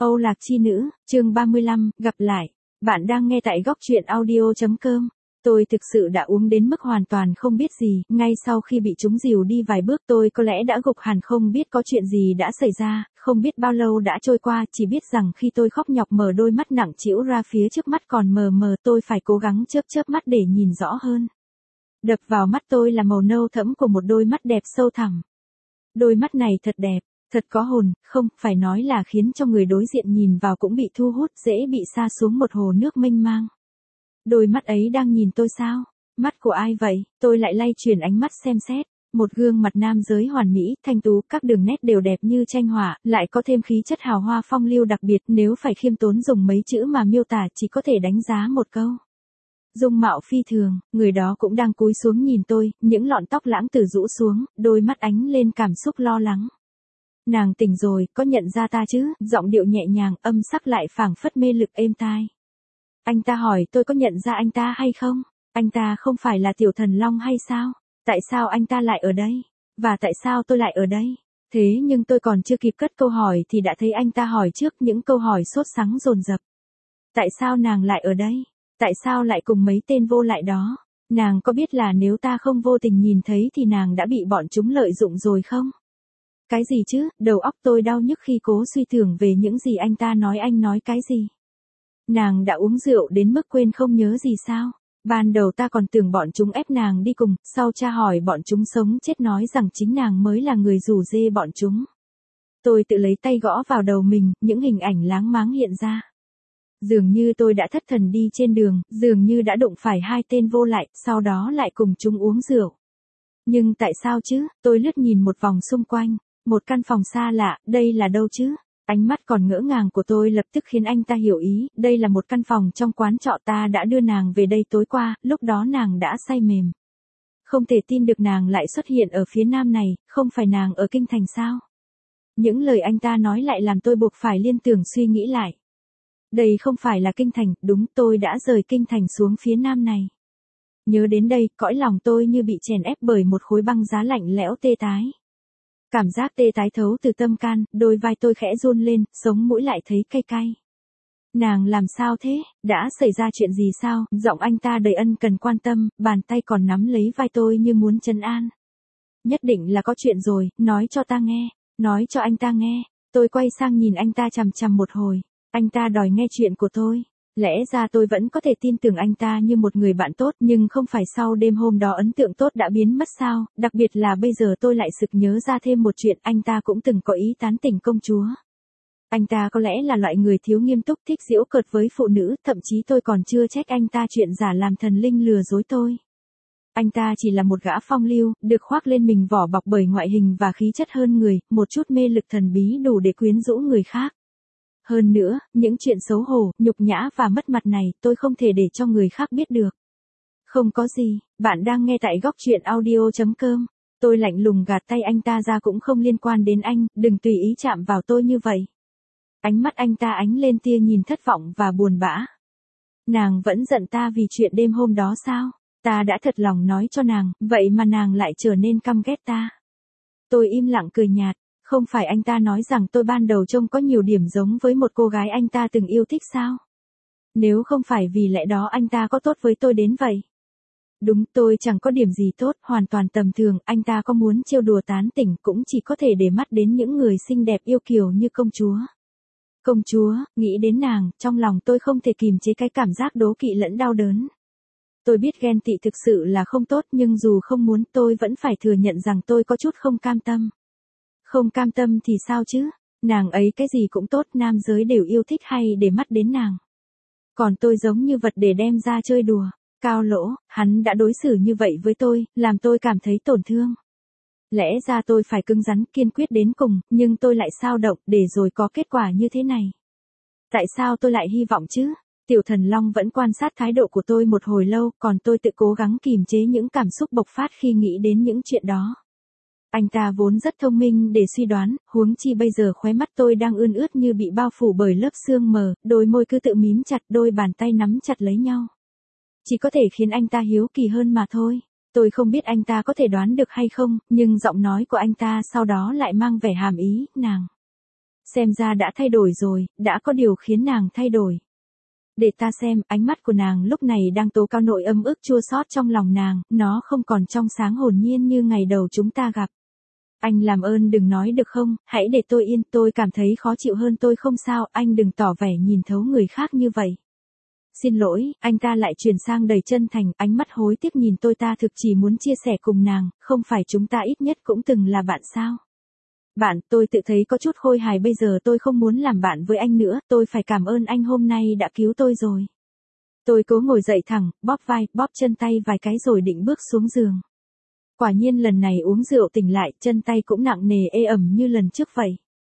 Âu Lạc Chi Nữ, chương 35, gặp lại. Bạn đang nghe tại góc truyện audio.com. Tôi thực sự đã uống đến mức hoàn toàn không biết gì, ngay sau khi bị chúng dìu đi vài bước tôi có lẽ đã gục hẳn không biết có chuyện gì đã xảy ra, không biết bao lâu đã trôi qua, chỉ biết rằng khi tôi khóc nhọc mở đôi mắt nặng trĩu ra phía trước mắt còn mờ mờ tôi phải cố gắng chớp chớp mắt để nhìn rõ hơn. Đập vào mắt tôi là màu nâu thẫm của một đôi mắt đẹp sâu thẳm. Đôi mắt này thật đẹp. Thật có hồn, không, phải nói là khiến cho người đối diện nhìn vào cũng bị thu hút, dễ bị sa xuống một hồ nước mênh mang. Đôi mắt ấy đang nhìn tôi sao? Mắt của ai vậy? Tôi lại lay chuyển ánh mắt xem xét. Một gương mặt nam giới hoàn mỹ, thanh tú, các đường nét đều đẹp như tranh họa, lại có thêm khí chất hào hoa phong lưu đặc biệt, nếu phải khiêm tốn dùng mấy chữ mà miêu tả chỉ có thể đánh giá một câu. Dung mạo phi thường, người đó cũng đang cúi xuống nhìn tôi, những lọn tóc lãng tử rũ xuống, đôi mắt ánh lên cảm xúc lo lắng. Nàng tỉnh rồi, có nhận ra ta chứ? Giọng điệu nhẹ nhàng, âm sắc lại phảng phất mê lực êm tai. Anh ta hỏi tôi có nhận ra anh ta hay không? Anh ta không phải là Tiểu Thần Long hay sao? Tại sao anh ta lại ở đây? Và tại sao tôi lại ở đây? Thế nhưng tôi còn chưa kịp cất câu hỏi thì đã thấy anh ta hỏi trước, những câu hỏi sốt sắng dồn dập. Tại sao nàng lại ở đây? Tại sao lại cùng mấy tên vô lại đó? Nàng có biết là nếu ta không vô tình nhìn thấy thì nàng đã bị bọn chúng lợi dụng rồi không? Cái gì chứ, đầu óc tôi đau nhức khi cố suy tưởng về những gì anh ta nói. Anh nói cái gì? Nàng đã uống rượu đến mức quên không nhớ gì sao? Ban đầu ta còn tưởng bọn chúng ép nàng đi cùng, sau tra hỏi bọn chúng sống chết nói rằng chính nàng mới là người rủ dê bọn chúng. Tôi tự lấy tay gõ vào đầu mình, những hình ảnh láng máng hiện ra. Dường như tôi đã thất thần đi trên đường, dường như đã đụng phải hai tên vô lại, sau đó lại cùng chúng uống rượu. Nhưng tại sao chứ? Tôi lướt nhìn một vòng xung quanh. Một căn phòng xa lạ, đây là đâu chứ? Ánh mắt còn ngỡ ngàng của tôi lập tức khiến anh ta hiểu ý, đây là một căn phòng trong quán trọ ta đã đưa nàng về đây tối qua, lúc đó nàng đã say mềm. Không thể tin được nàng lại xuất hiện ở phía nam này, không phải nàng ở kinh thành sao? Những lời anh ta nói lại làm tôi buộc phải liên tưởng suy nghĩ lại. Đây không phải là kinh thành, đúng, tôi đã rời kinh thành xuống phía nam này. Nhớ đến đây, cõi lòng tôi như bị chèn ép bởi một khối băng giá lạnh lẽo tê tái. Cảm giác tê tái thấu từ tâm can, đôi vai tôi khẽ run lên, sống mũi lại thấy cay cay. Nàng làm sao thế? Đã xảy ra chuyện gì sao? Giọng anh ta đầy ân cần quan tâm, bàn tay còn nắm lấy vai tôi như muốn trấn an. Nhất định là có chuyện rồi, nói cho ta nghe, nói cho anh ta nghe. Tôi quay sang nhìn anh ta chằm chằm một hồi. Anh ta đòi nghe chuyện của tôi. Lẽ ra tôi vẫn có thể tin tưởng anh ta như một người bạn tốt, nhưng không phải sau đêm hôm đó ấn tượng tốt đã biến mất sao, đặc biệt là bây giờ tôi lại sực nhớ ra thêm một chuyện, anh ta cũng từng có ý tán tỉnh công chúa. Anh ta có lẽ là loại người thiếu nghiêm túc, thích giễu cợt với phụ nữ, thậm chí tôi còn chưa trách anh ta chuyện giả làm thần linh lừa dối tôi. Anh ta chỉ là một gã phong lưu, được khoác lên mình vỏ bọc bởi ngoại hình và khí chất hơn người, một chút mê lực thần bí đủ để quyến rũ người khác. Hơn nữa, những chuyện xấu hổ, nhục nhã và mất mặt này tôi không thể để cho người khác biết được. Không có gì, bạn đang nghe tại góc truyện audio.com. Tôi lạnh lùng gạt tay anh ta ra, cũng không liên quan đến anh, đừng tùy ý chạm vào tôi như vậy. Ánh mắt anh ta ánh lên tia nhìn thất vọng và buồn bã. Nàng vẫn giận ta vì chuyện đêm hôm đó sao? Ta đã thật lòng nói cho nàng, vậy mà nàng lại trở nên căm ghét ta. Tôi im lặng cười nhạt. Không phải anh ta nói rằng tôi ban đầu trông có nhiều điểm giống với một cô gái anh ta từng yêu thích sao? Nếu không phải vì lẽ đó anh ta có tốt với tôi đến vậy? Đúng, tôi chẳng có điểm gì tốt, hoàn toàn tầm thường, anh ta có muốn trêu đùa tán tỉnh cũng chỉ có thể để mắt đến những người xinh đẹp yêu kiều như công chúa. Công chúa, nghĩ đến nàng, trong lòng tôi không thể kìm chế cái cảm giác đố kỵ lẫn đau đớn. Tôi biết ghen tị thực sự là không tốt, nhưng dù không muốn tôi vẫn phải thừa nhận rằng tôi có chút không cam tâm. Không cam tâm thì sao chứ? Nàng ấy cái gì cũng tốt, nam giới đều yêu thích hay để mắt đến nàng. Còn tôi giống như vật để đem ra chơi đùa. Cao Lỗ, hắn đã đối xử như vậy với tôi, làm tôi cảm thấy tổn thương. Lẽ ra tôi phải cứng rắn, kiên quyết đến cùng, nhưng tôi lại xao động, để rồi có kết quả như thế này. Tại sao tôi lại hy vọng chứ? Tiểu Thần Long vẫn quan sát thái độ của tôi một hồi lâu, còn tôi tự cố gắng kìm chế những cảm xúc bộc phát khi nghĩ đến những chuyện đó. Anh ta vốn rất thông minh để suy đoán, huống chi bây giờ khóe mắt tôi đang ươn ướt như bị bao phủ bởi lớp sương mờ, đôi môi cứ tự mím chặt, đôi bàn tay nắm chặt lấy nhau. Chỉ có thể khiến anh ta hiếu kỳ hơn mà thôi. Tôi không biết anh ta có thể đoán được hay không, nhưng giọng nói của anh ta sau đó lại mang vẻ hàm ý, nàng. Xem ra đã thay đổi rồi, đã có điều khiến nàng thay đổi. Để ta xem, ánh mắt của nàng lúc này đang tố cao nỗi âm ức chua xót trong lòng nàng, nó không còn trong sáng hồn nhiên như ngày đầu chúng ta gặp. Anh làm ơn đừng nói được không, hãy để tôi yên, tôi cảm thấy khó chịu hơn tôi không sao, anh đừng tỏ vẻ nhìn thấu người khác như vậy. Xin lỗi, anh ta lại chuyển sang đầy chân thành, ánh mắt hối tiếc nhìn tôi, ta thực chỉ muốn chia sẻ cùng nàng, không phải chúng ta ít nhất cũng từng là bạn sao? Bạn, tôi tự thấy có chút khôi hài, bây giờ tôi không muốn làm bạn với anh nữa, tôi phải cảm ơn anh hôm nay đã cứu tôi rồi. Tôi cố ngồi dậy thẳng, bóp vai, bóp chân tay vài cái rồi định bước xuống giường. Quả nhiên lần này uống rượu tỉnh lại, chân tay cũng nặng nề ê ẩm như lần trước vậy.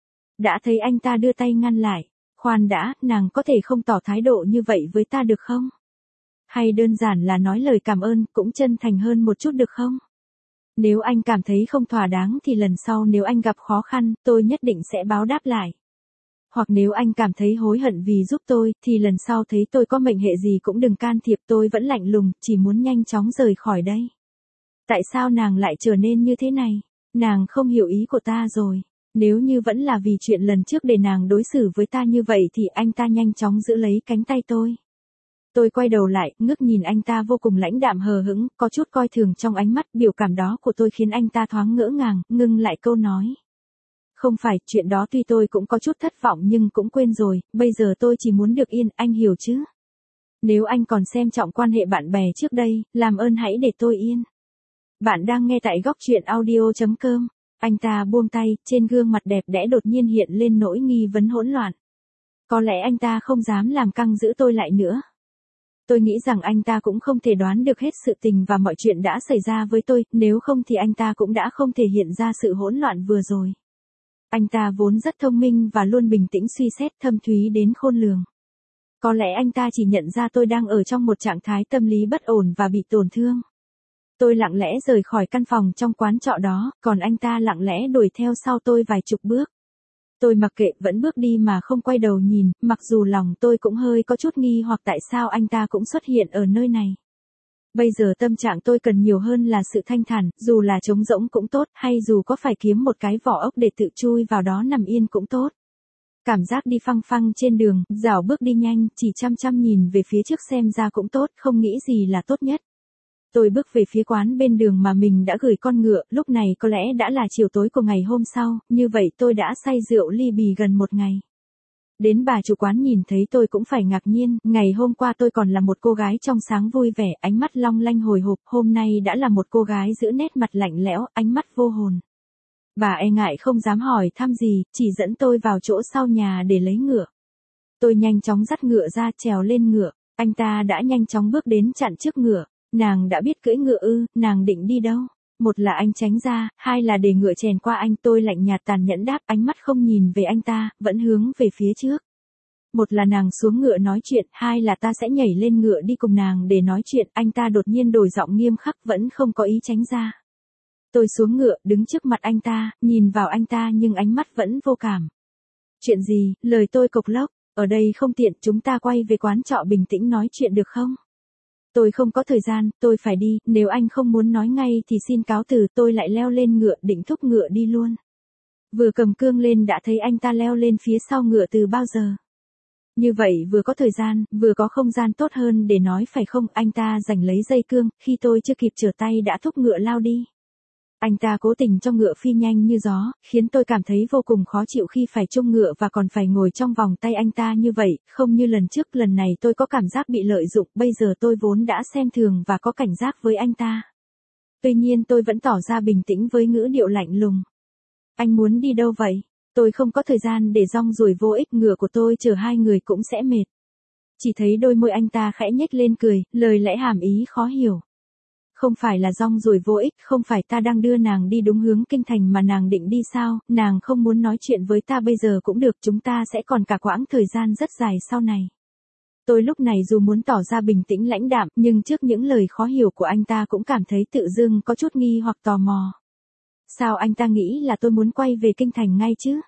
Đã thấy anh ta đưa tay ngăn lại. Khoan đã, nàng có thể không tỏ thái độ như vậy với ta được không? Hay đơn giản là nói lời cảm ơn, cũng chân thành hơn một chút được không? Nếu anh cảm thấy không thỏa đáng thì lần sau nếu anh gặp khó khăn, tôi nhất định sẽ báo đáp lại. Hoặc nếu anh cảm thấy hối hận vì giúp tôi, thì lần sau thấy tôi có mệnh hệ gì cũng đừng can thiệp, tôi vẫn lạnh lùng, chỉ muốn nhanh chóng rời khỏi đây. Tại sao nàng lại trở nên như thế này? Nàng không hiểu ý của ta rồi. Nếu như vẫn là vì chuyện lần trước để nàng đối xử với ta như vậy thì anh ta nhanh chóng giữ lấy cánh tay tôi. Tôi quay đầu lại, ngước nhìn anh ta vô cùng lãnh đạm hờ hững, có chút coi thường trong ánh mắt, biểu cảm đó của tôi khiến anh ta thoáng ngỡ ngàng, ngưng lại câu nói. Không phải, chuyện đó tuy tôi cũng có chút thất vọng nhưng cũng quên rồi, bây giờ tôi chỉ muốn được yên, anh hiểu chứ? Nếu anh còn xem trọng quan hệ bạn bè trước đây, làm ơn hãy để tôi yên. Bạn đang nghe tại góc truyện audio.com. Anh ta buông tay, trên gương mặt đẹp đẽ đột nhiên hiện lên nỗi nghi vấn hỗn loạn. Có lẽ anh ta không dám làm căng giữ tôi lại nữa. Tôi nghĩ rằng anh ta cũng không thể đoán được hết sự tình và mọi chuyện đã xảy ra với tôi, nếu không thì anh ta cũng đã không thể hiện ra sự hỗn loạn vừa rồi. Anh ta vốn rất thông minh và luôn bình tĩnh suy xét, thâm thúy đến khôn lường. Có lẽ anh ta chỉ nhận ra tôi đang ở trong một trạng thái tâm lý bất ổn và bị tổn thương. Tôi lặng lẽ rời khỏi căn phòng trong quán trọ đó, còn anh ta lặng lẽ đuổi theo sau tôi vài chục bước. Tôi mặc kệ, vẫn bước đi mà không quay đầu nhìn, mặc dù lòng tôi cũng hơi có chút nghi hoặc tại sao anh ta cũng xuất hiện ở nơi này. Bây giờ tâm trạng tôi cần nhiều hơn là sự thanh thản, dù là trống rỗng cũng tốt, hay dù có phải kiếm một cái vỏ ốc để tự chui vào đó nằm yên cũng tốt. Cảm giác đi phăng phăng trên đường, dạo bước đi nhanh, chỉ chăm chăm nhìn về phía trước xem ra cũng tốt, không nghĩ gì là tốt nhất. Tôi bước về phía quán bên đường mà mình đã gửi con ngựa, lúc này có lẽ đã là chiều tối của ngày hôm sau, như vậy tôi đã say rượu ly bì gần một ngày. Đến bà chủ quán nhìn thấy tôi cũng phải ngạc nhiên, ngày hôm qua tôi còn là một cô gái trong sáng vui vẻ, ánh mắt long lanh hồi hộp, hôm nay đã là một cô gái giữ nét mặt lạnh lẽo, ánh mắt vô hồn. Bà e ngại không dám hỏi thăm gì, chỉ dẫn tôi vào chỗ sau nhà để lấy ngựa. Tôi nhanh chóng dắt ngựa ra, trèo lên ngựa, anh ta đã nhanh chóng bước đến chặn trước ngựa. Nàng đã biết cưỡi ngựa ư, nàng định đi đâu? Một là anh tránh ra, hai là để ngựa chèn qua anh, tôi lạnh nhạt tàn nhẫn đáp, ánh mắt không nhìn về anh ta, vẫn hướng về phía trước. Một là nàng xuống ngựa nói chuyện, hai là ta sẽ nhảy lên ngựa đi cùng nàng để nói chuyện, anh ta đột nhiên đổi giọng nghiêm khắc, vẫn không có ý tránh ra. Tôi xuống ngựa, đứng trước mặt anh ta, nhìn vào anh ta nhưng ánh mắt vẫn vô cảm. Chuyện gì, lời tôi cộc lốc, ở đây không tiện, chúng ta quay về quán trọ bình tĩnh nói chuyện được không? Tôi không có thời gian, tôi phải đi, nếu anh không muốn nói ngay thì xin cáo từ, tôi lại leo lên ngựa định thúc ngựa đi luôn. Vừa cầm cương lên đã thấy anh ta leo lên phía sau ngựa từ bao giờ. Như vậy vừa có thời gian, vừa có không gian tốt hơn để nói phải không, anh ta giành lấy dây cương, khi tôi chưa kịp trở tay đã thúc ngựa lao đi. Anh ta cố tình cho ngựa phi nhanh như gió, khiến tôi cảm thấy vô cùng khó chịu khi phải trông ngựa và còn phải ngồi trong vòng tay anh ta như vậy, không như lần trước, lần này tôi có cảm giác bị lợi dụng, bây giờ tôi vốn đã xem thường và có cảnh giác với anh ta. Tuy nhiên tôi vẫn tỏ ra bình tĩnh với ngữ điệu lạnh lùng. Anh muốn đi đâu vậy? Tôi không có thời gian để rong ruổi vô ích, ngựa của tôi chở hai người cũng sẽ mệt. Chỉ thấy đôi môi anh ta khẽ nhếch lên cười, lời lẽ hàm ý khó hiểu. Không phải là rong ruổi vô ích, không phải ta đang đưa nàng đi đúng hướng kinh thành mà nàng định đi sao, nàng không muốn nói chuyện với ta bây giờ cũng được, chúng ta sẽ còn cả quãng thời gian rất dài sau này. Tôi lúc này dù muốn tỏ ra bình tĩnh lãnh đạm, nhưng trước những lời khó hiểu của anh ta cũng cảm thấy tự dưng có chút nghi hoặc tò mò. Sao anh ta nghĩ là tôi muốn quay về kinh thành ngay chứ?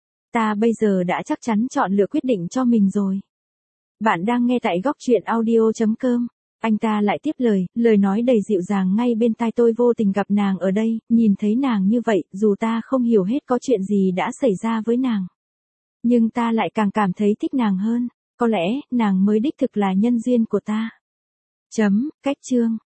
Ta bây giờ đã chắc chắn chọn lựa quyết định cho mình rồi. Bạn đang nghe tại góc truyện audio.com. Anh ta lại tiếp lời nói đầy dịu dàng ngay bên tai tôi, vô tình gặp nàng ở đây, nhìn thấy nàng như vậy, dù ta không hiểu hết có chuyện gì đã xảy ra với nàng. Nhưng ta lại càng cảm thấy thích nàng hơn, có lẽ nàng mới đích thực là nhân duyên của ta. Cách chương